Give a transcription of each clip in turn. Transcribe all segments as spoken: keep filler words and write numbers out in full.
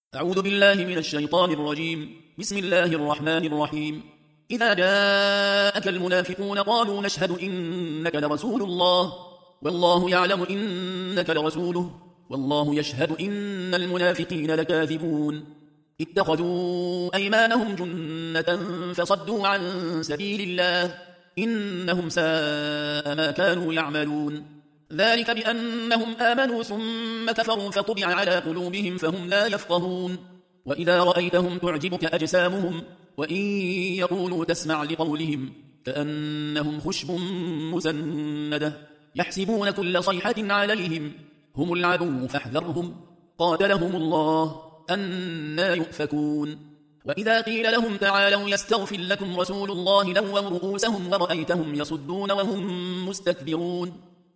أعوذ بالله من الشيطان الرجيم. بسم الله الرحمن الرحيم. إذا جاءك المنافقون قالوا نشهد إنك لرسول الله والله يعلم إنك لرسوله والله يشهد إن المنافقين لكاذبون. اتخذوا أيمانهم جنة فصدوا عن سبيل الله إنهم ساء ما كانوا يعملون. ذلك بأنهم آمنوا ثم كفروا فطبع على قلوبهم فهم لا يفقهون. وإذا رأيتهم تعجبك أجسامهم وإن يقولوا تسمع لقولهم كأنهم خشب مسندة يحسبون كل صيحة عليهم هم العدو فاحذرهم قاتلهم الله أنى يؤفكون. وإذا قيل لهم تعالوا يستغفر لكم رسول الله لووا رؤوسهم ورأيتهم يصدون وهم مستكبرون.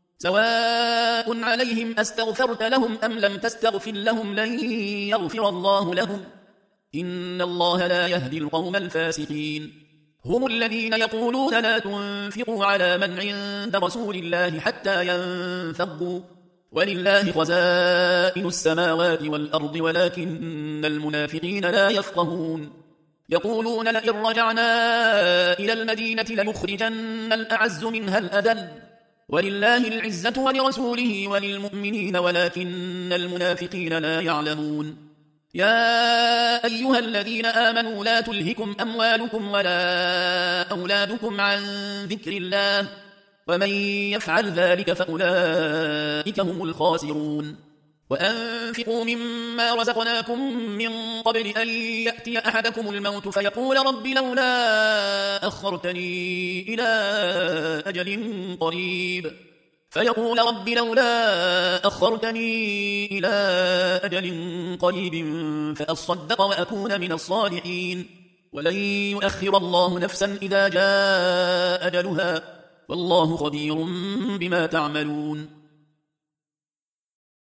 سواء عليهم أستغفرت لهم أم لم تستغفر لهم لن يغفر الله لهم إن الله لا يهدي القوم الفاسقين. هم الذين يقولون لا تنفقوا على من عند رسول الله حتى ينفضوا ولله خزائن السماوات والأرض ولكن المنافقين لا يفقهون. يقولون لئن رجعنا إلى المدينة ليخرجن الأعز منها الأذل ولله العزة ولرسوله وللمؤمنين ولكن المنافقين لا يعلمون. يا أيها الذين آمنوا لا تلهكم أموالكم ولا أولادكم عن ذكر الله ومن يفعل ذلك فأولئك هم الخاسرون. وأنفقوا مما رزقناكم من قبل أن يأتي أحدكم الموت فيقول رب لولا أخرتني إلى أجل قريب فيقول رب لولا أخرتني إلى أجل قريب فأصدق وأكون من الصالحين ولن يؤخر الله نفسا إذا جاء أجلها والله خبير بما تعملون.